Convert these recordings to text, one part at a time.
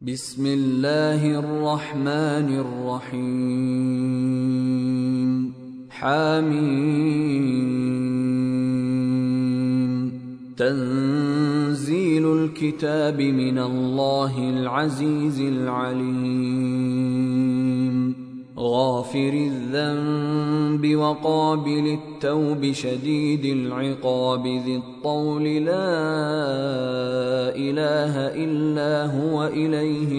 بسم الله الرحمن الرحيم حميم تنزيل الكتاب من الله العزيز العليم غافر الذنب وقابل التوب شديد العقاب ذي الطول لا إله إلا هو إليه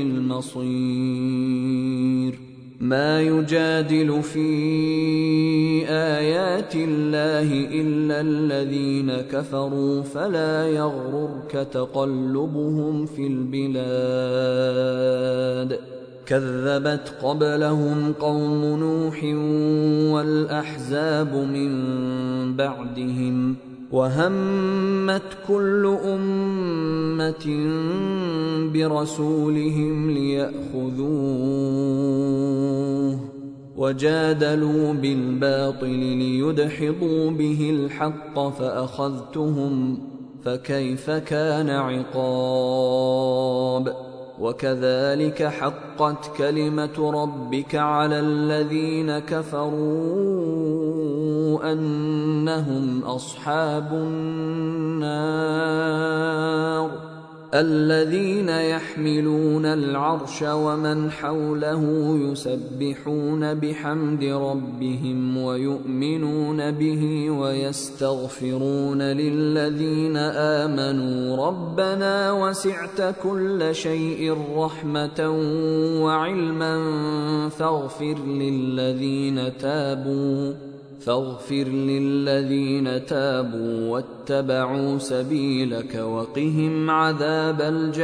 المصير ما يجادل في آيات الله إلا الذين كفروا فلا يغررك تقلبهم في البلاد كذبت قبلهم قوم نوح والأحزاب من بعدهم وهمت كل أمة برسولهم ليأخذوه وجادلوا بالباطل ليدحضوا به الحق فأخذتهم فكيف كان عقاب وكذلك حقت كلمة ربك على الذين كفروا أنهم أصحاب النار الذين يحملون العرش ومن حوله يسبحون بحمد ربهم ويؤمنون به ويستغفرون للذين آمنوا ربنا وسعت كل شيء رحمة وعلما فاغفر للذين تابوا واتبعوا سبيلك وقهم عذاب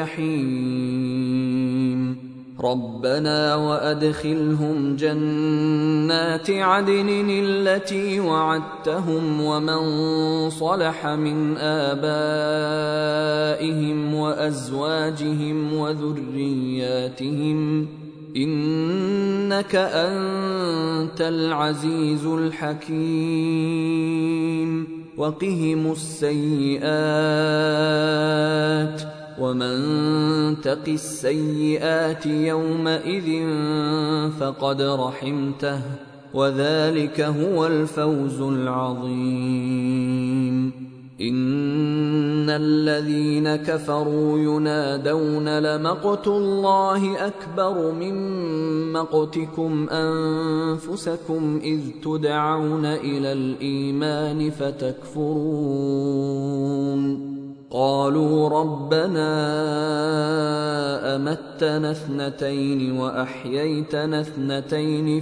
الجحيم ربنا وأدخلهم جنات عدن التي وعدتهم ومن صلح من آبائهم وأزواجهم وذرياتهم إنك أنت العزيز الحكيم وقهم السيئات ومن تق السيئات يومئذ فقد رحمته وذلك هو الفوز العظيم إن الذين كفروا ينادون لمقت الله أكبر من مقتكم أنفسكم إذ تدعون إلى الإيمان فتكفرون قالوا ربنا أمتنا اثنتين وأحييتنا اثنتين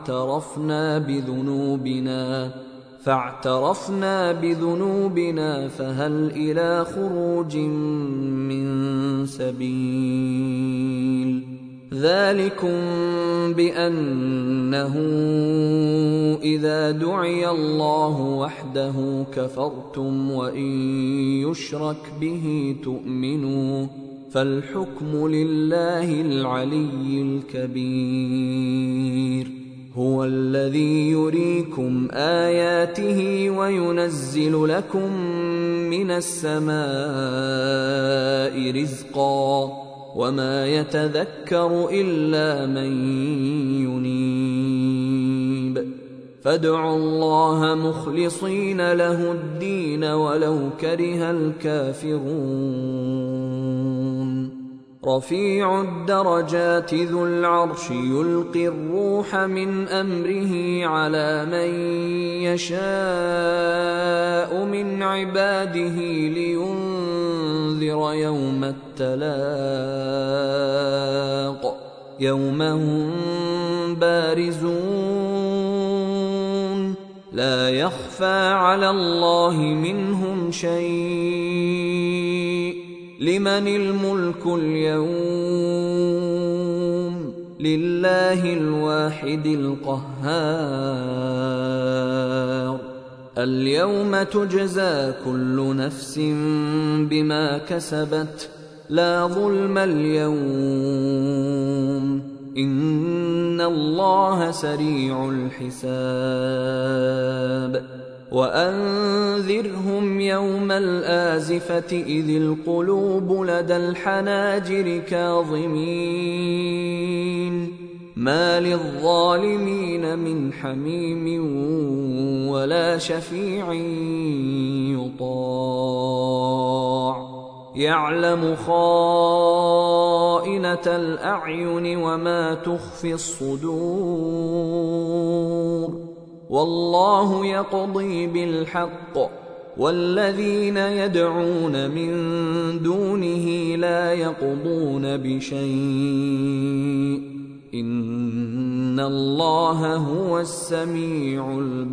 فاعترفنا بذنوبنا فهل إلى خروج من سبيل ذلكم بأنه إذا دعي الله وحده كفرتم وإن يشرك به تؤمنوا فالحكم لله العلي الكبير هو الذي يريكم آياته وينزل لكم من السماء رزقا وما يتذكر إلا من ينيب فادعوا الله مخلصين له الدين ولو كره الكافرون رفيع الدرجات ذو العرش يلقي الروح من أمره على من يشاء من عباده لينذر يوم التلاق يوم هم بارزون لا يخفى على الله منهم شيء لمن الملك اليوم لله الواحد القهار اليوم تجزى كل نفس بما كسبت لا ظلم اليوم إن الله سريع الحساب وأنذرهم يوم الآزفة إذ القلوب لدى الحناجر كاظمين ما للظالمين من حميم ولا شفيع يطاع يعلم خائنة الأعين وما تخفي الصدور والله يقضي بالحق والذين يدعون من دونه لا يقضون بشيء إن الله هو السميع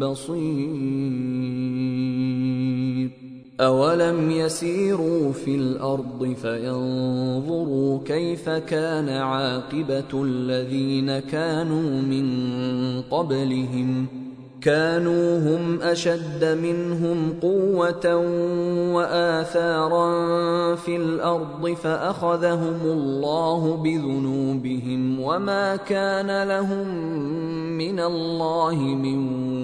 البصير أولم يسيروا في الأرض فينظروا كيف كان عاقبة الذين كانوا من قبلهم كانوا هم أشد منهم قوة وآثارا في الأرض فأخذهم الله بذنوبهم وما كان لهم من الله من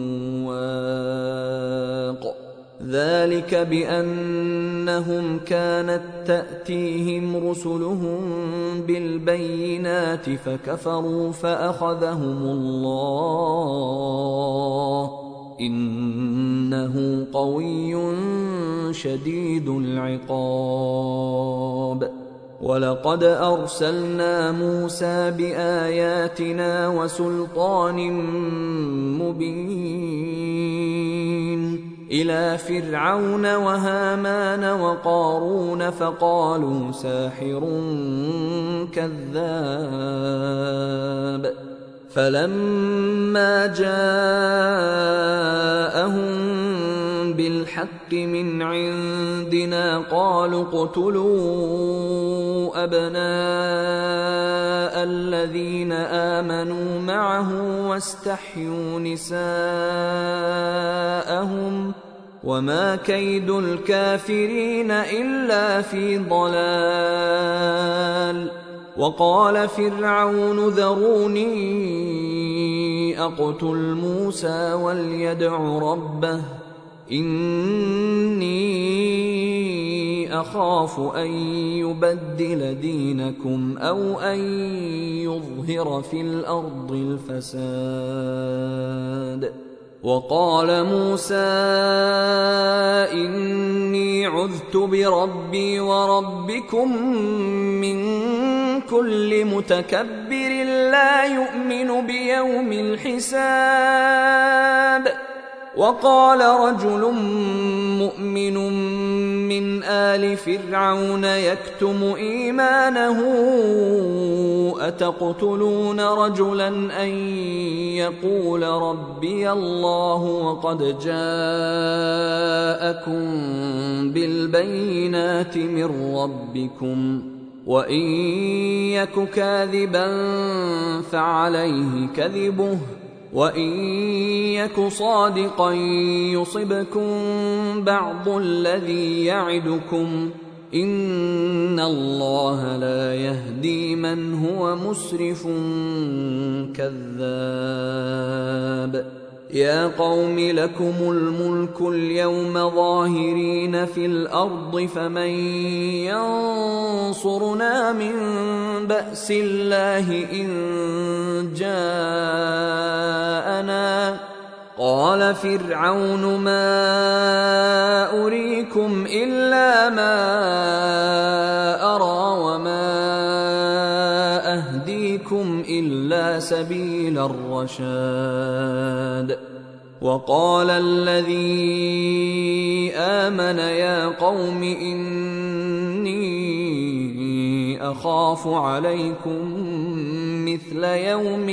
واق ذلك بأنهم كانت تأتيهم رسلهم بالبينات فكفروا فأخذهم الله إنه قوي شديد العقاب ولقد أرسلنا موسى بآياتنا وسلطان مبين إلى فرعون وهامان وقارون فقالوا ساحر كذاب فلما جاءهم بالحق من عندنا قالوا اقتلوا أبناء الذين آمنوا معه واستحيوا نساءهم وما كيد الكافرين إلا في ضلال وقال فرعون ذروني أقتل موسى وليدع ربه إني أخاف أن يبدل دينكم أو أن يظهر في الأرض الفساد وقال موسى إني عذت بربي وربكم من كل متكبر لا يؤمن بيوم الحساب وقال رجل مؤمن من آل فرعون يكتم إيمانه أتقتلون رجلا أن يقول ربي الله وقد جاءكم بالبينات من ربكم وإن يك كاذبا فعليه كذبه وإن يك صادقا يصبكم بعض الذي يعدكم إن الله لا يهدي من هو مسرف كذاب يا قوم لكم الملك اليوم ظاهرين في الأرض فمن ينصرنا من بأس الله إن جاءنا قال فرعون ما أريكم إلا ما أرى وما أهديكم إلا سبيل الرشاد وقال الذي آمن يا قوم إني أخاف عليكم مثل يوم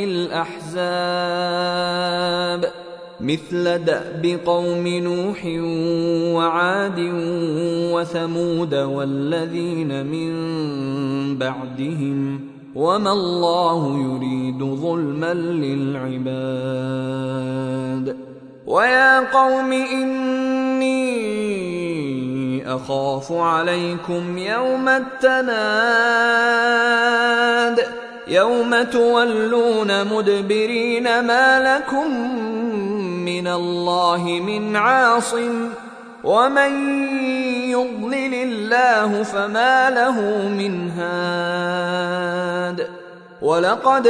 الأحزاب مثل دأب قوم نوح وعاد وثمود والذين من بعدهم وما الله يريد ظلما للعباد ويا قوم إني أخاف عليكم يوم التناد يوم تولون مدبرين ما لكم من الله من عاصم ومن يضلل الله فما له من هاد ولقد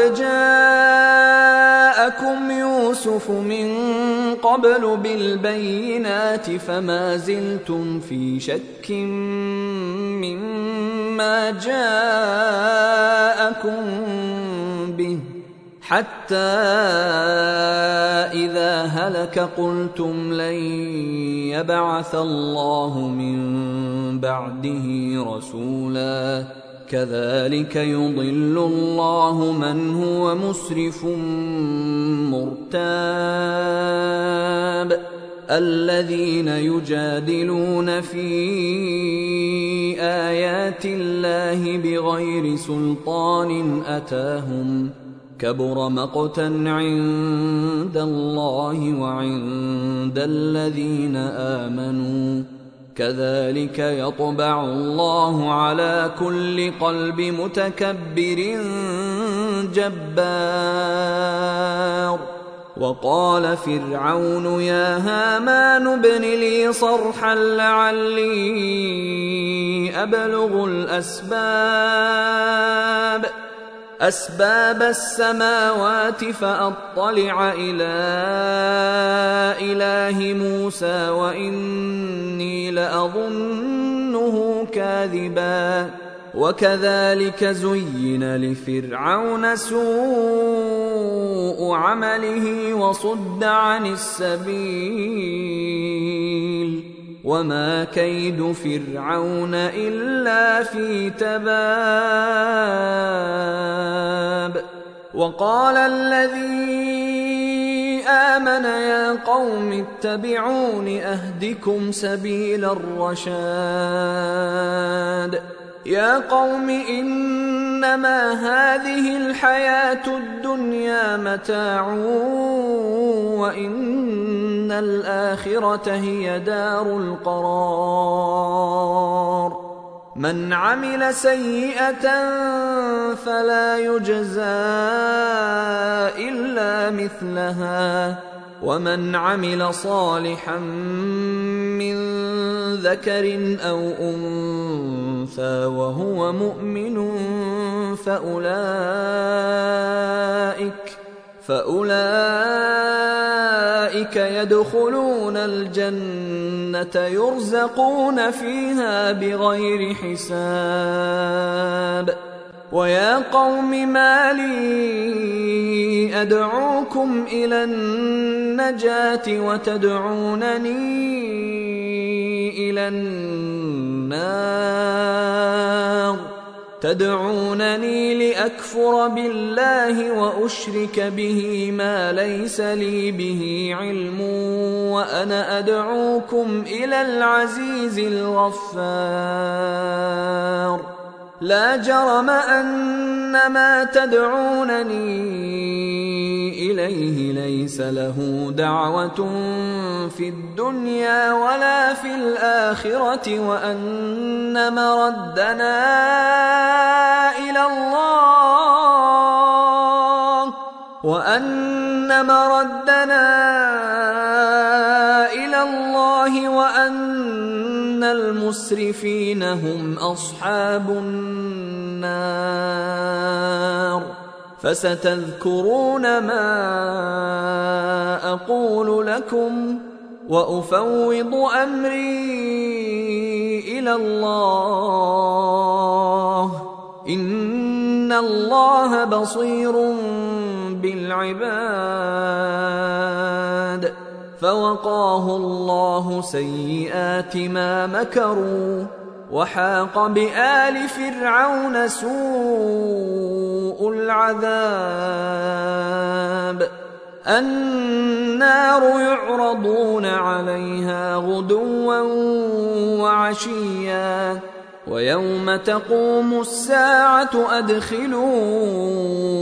جاءكم يوسف من قبل بالبينات فما زلتم في شك مما جاءكم به حتى إذا هلك قلتم لن يبعث الله من بعده رسولا كذلك يضل الله من هو مسرف مرتاب الذين يجادلون في آيات الله بغير سلطان أتاهم كبر مقتا عند الله وعند الذين آمنوا كذلك يطبع الله على كل قلب متكبر جبار وقال فرعون يا هامان ابن لي صرحا لعلي أبلغ أسباب السماوات فأطلع إلى إله موسى وإني لأظنه كاذبا وكذلك زين لفرعون سوء عمله وصد عن السبيل وما كيد فرعون إلا في تباب وقال الذي آمن يا قوم اتبعون أهدكم سبيل الرشاد يا قوم إنما هذه الحياة الدنيا متاع وإن الآخرة هي دار القرار من عمل سيئة فلا يجزى إلا مثلها ومن عمل صالحا من ذكر أو أنثى وهو مؤمن فأولئك يدخلون الجنة يرزقون فيها بغير حساب ويا قوم ما لي أدعوكم إلى النجاة وتدعونني إلى النار تدعونني لأكفر بالله وأشرك به ما ليس لي به علم وأنا أدعوكم إلى العزيز الغفار لا جرم أن ما تدعونني إليه ليس له دعوة في الدنيا ولا في الآخرة وأن مردنا إلى الله وأن المسرفين هم أصحاب النار فستذكرون ما أقول لكم وأفوض أمري إلى الله إن الله بصير بالعباد فوقاه الله سيئات ما مكروا وحاق بآل فرعون سوء العذاب النار يعرضون عليها غدوا وعشيا ويوم تقوم الساعة أدخلوا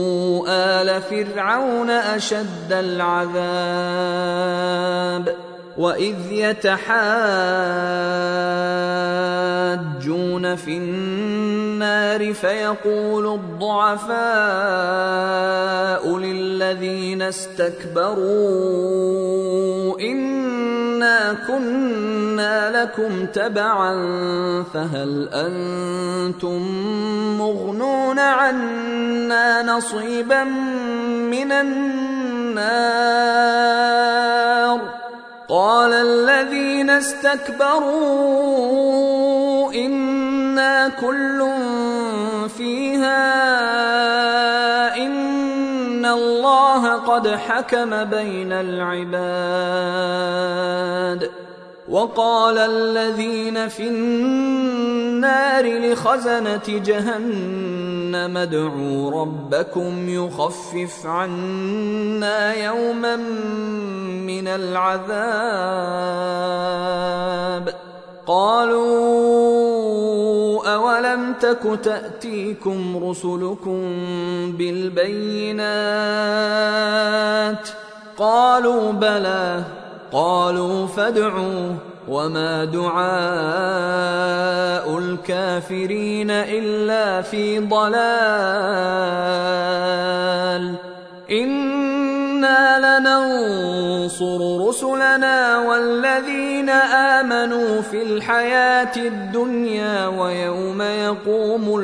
آل فرعون أشد العذاب وإذ يتحاجون في النار فيقول الضعفاء للذين استكبروا إنا كنا لكم تبعا فهل أنتم مغنون عنا نصيبا من النار قال الذين استكبروا إنا كل فيها إن الله قد حكم بين العباد وقال الذين في النار لخزنة جهنم ادعوا ربكم يخفف عنا يوما من العذاب قالوا أولم تك تأتيكم رسلكم بالبينات قالوا بلى قالوا فادعوا وما دعاء الكافرين إلا في ضلال إنا لننصر رسلنا والذين آمنوا في الحياة الدنيا ويوم يقوم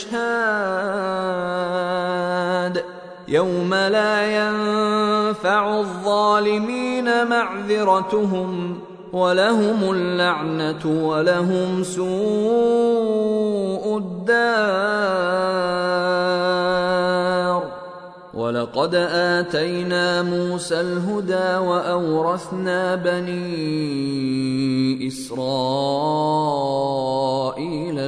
الأشهاد يوم لا ينفع الظالمين معذرتهم ولهم اللعنة ولهم سوء الدار ولقد آتينا موسى الهدى وأورثنا بني إسرائيل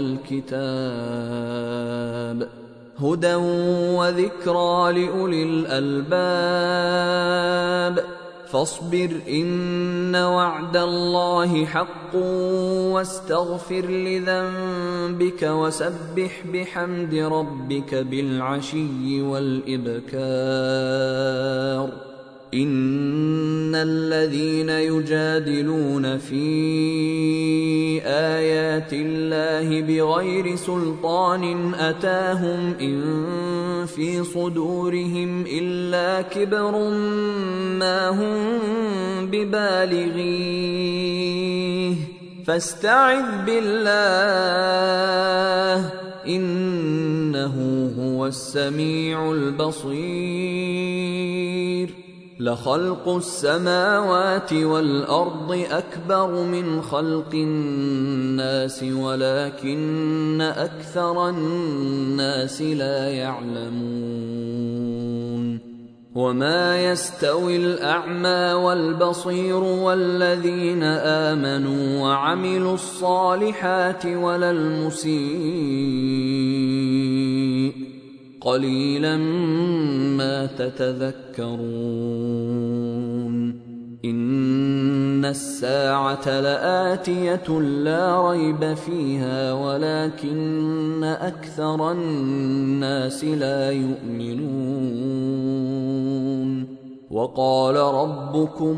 الكتاب هدى وذكرى لأولي الألباب فاصبر إن وعد الله حق واستغفر لذنبك وسبح بحمد ربك بالعشي والإبكار إن الذين يجادلون في آيات الله بغير سلطان أتاهم إن في صدورهم إلا كبر ما هم ببالغيه فاستعذ بالله إنه هو السميع البصير لخلق السماوات والأرض أكبر من خلق الناس ولكن أكثر الناس لا يعلمون وما يستوي الأعمى والبصير والذين آمنوا وعملوا الصالحات ولا المسيء قليلا ما تتذكرون إن الساعة لآتية لا ريب فيها ولكن أكثر الناس لا يؤمنون وقال ربكم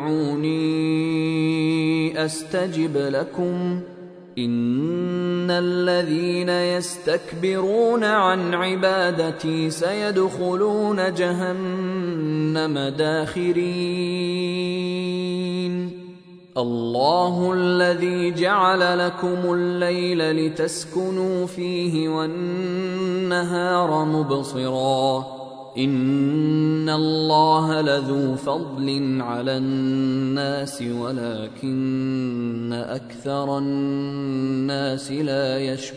ادعوني أستجب لكم إن الذين يستكبرون عن عبادتي سيدخلون جهنم داخرين الله الذي جعل لكم الليل لتسكنوا فيه والنهار مبصرا إن الله لذو فضل على الناس ولكن أكثر الناس لا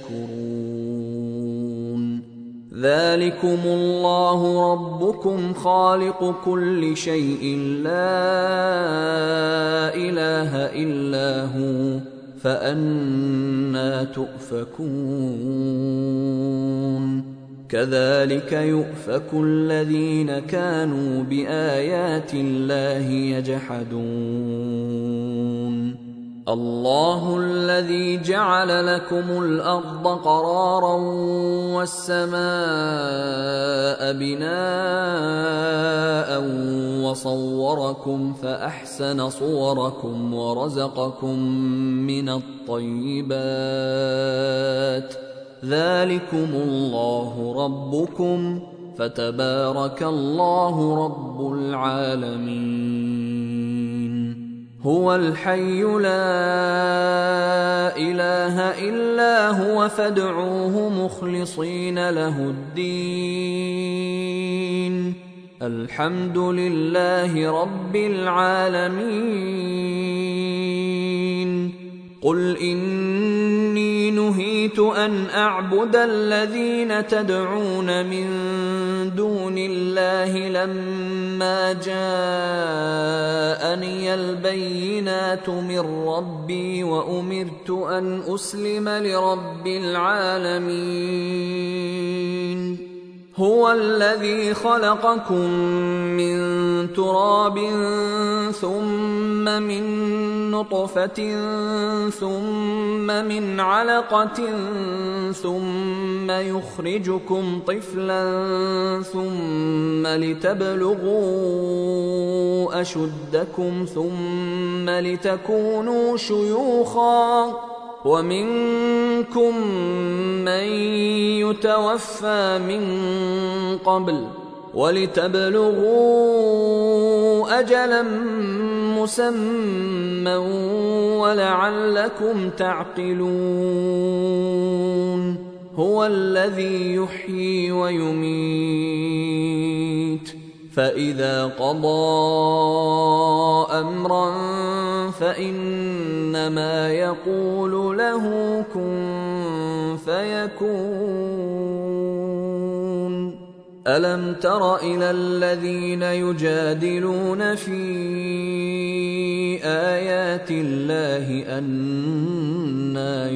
يشكرون ذلكم الله ربكم خالق كل شيء لا إله إلا هو فأنى تؤفكون كذلك يؤفك الذين كانوا بآيات الله يجحدون الله الذي جعل لكم الأرض قرارا والسماء بناء وصوركم فأحسن صوركم ورزقكم من الطيبات ذلكم الله ربكم فتبارك الله رب العالمين هو الحي لا إله إلا هو فادعوه مخلصين له الدين الحمد لله رب العالمين قل إني نهيت أن أعبد الذين تدعون من دون الله لما جاءني البينات من ربي وأمرت أن أسلم لرب العالمين هو الذي خلقكم من تراب ثم من نطفة ثم من علقة ثم يخرجكم طفلا ثم لتبلغوا أشدكم ثم لتكونوا شيوخا ومنكم من يتوفى من قبل ولتبلغوا أجلا مسمى ولعلكم تعقلون هو الذي يحيي ويميت فإذا قضى أمرا فإنما يقول له كن فيكون ألم تر إلى الذين يجادلون في آيات الله أنى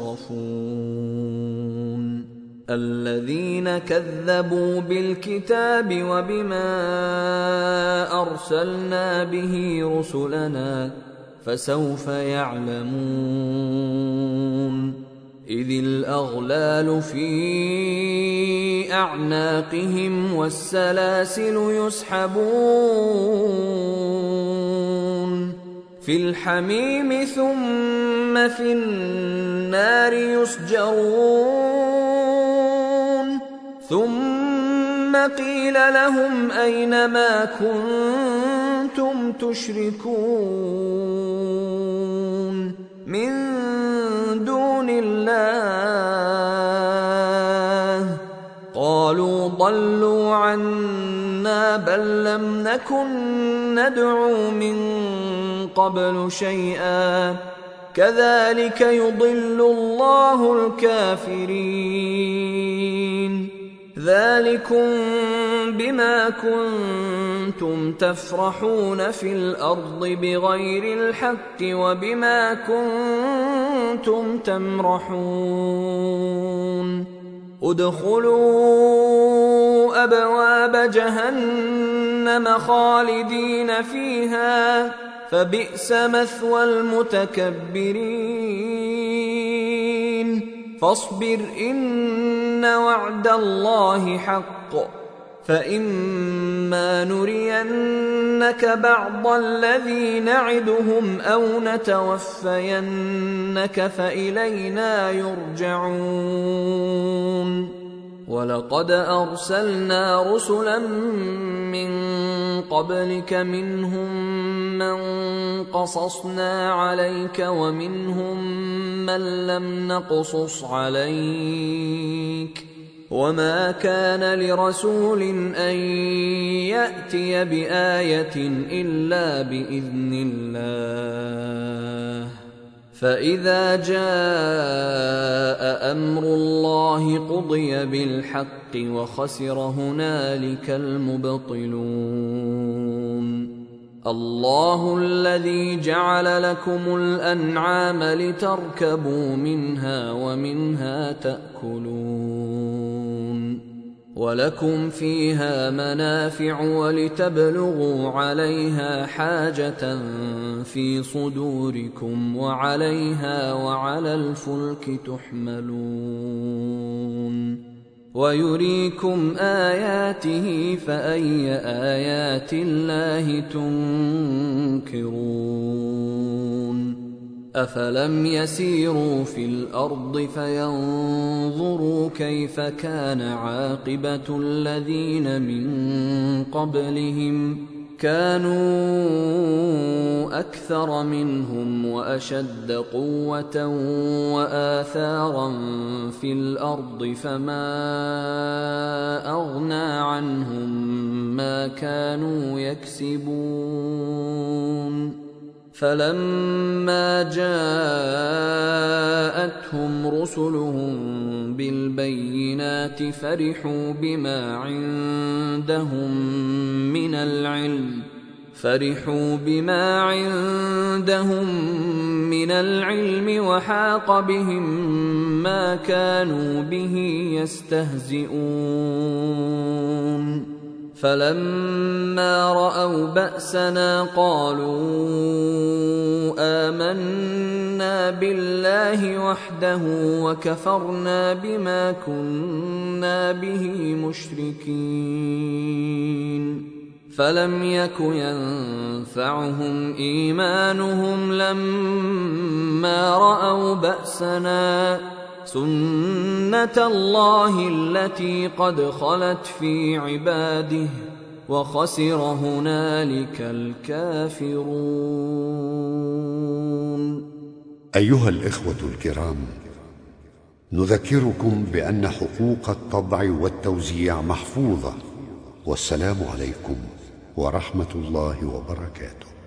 يصرفون الذين كذبوا بالكتاب وبما أرسلنا به رسلنا فسوف يعلمون إذ الأغلال في أعناقهم والسلاسل يسحبون في الحميم ثم في النار يسجرون ثم قيل لهم أين ما كنتم تشركون من دون الله قالوا ضلوا عنا بل لم نكن ندعو من قبل شيئا كذلك يضل الله الكافرين ذلكم بما كنتم تفرحون في الأرض بغير الحق وبما كنتم تمرحون ادخلوا أبواب جهنم خالدين فيها فبئس مثوى المتكبرين فاصبر إن وعد الله حق فإما نرينك بعض الذي نعدهم أو نتوفينك فإلينا يرجعون ولقد أرسلنا رسلا من قبلك منهم من قصصنا عليك ومنهم من لم نقصص عليك وما كان لرسول أن يأتي بآية إلا بإذن الله فإذا جاء أمر الله قضي بالحق وخسر هنالك المبطلون الله الذي جعل لكم الأنعام لتركبوا منها ومنها تأكلون ولكم فيها منافع ولتبلغوا عليها حاجة في صدوركم وعليها وعلى الفلك تحملون ويريكم آياته فأي آيات الله تنكرون أفلم يسيروا في الأرض فينظروا كيف كان عاقبة الذين من قبلهم كانوا أكثر منهم وأشد قوة وآثارا في الأرض فما أغنى عنهم ما كانوا يكسبون فلما جاءتهم رسلهم بالبينات فرحوا بما عندهم من العلم وحاق بهم ما كانوا به يستهزئون فلما رأوا بأسنا قالوا آمنا بالله وحده وكفرنا بما كنا به مشركين فلم يك ينفعهم إيمانهم لما رأوا بأسنا سنة الله التي قد خلت في عباده وخسر هنالك الكافرون. أيها الإخوة الكرام، نذكركم بأن حقوق الطبع والتوزيع محفوظة، والسلام عليكم ورحمة الله وبركاته.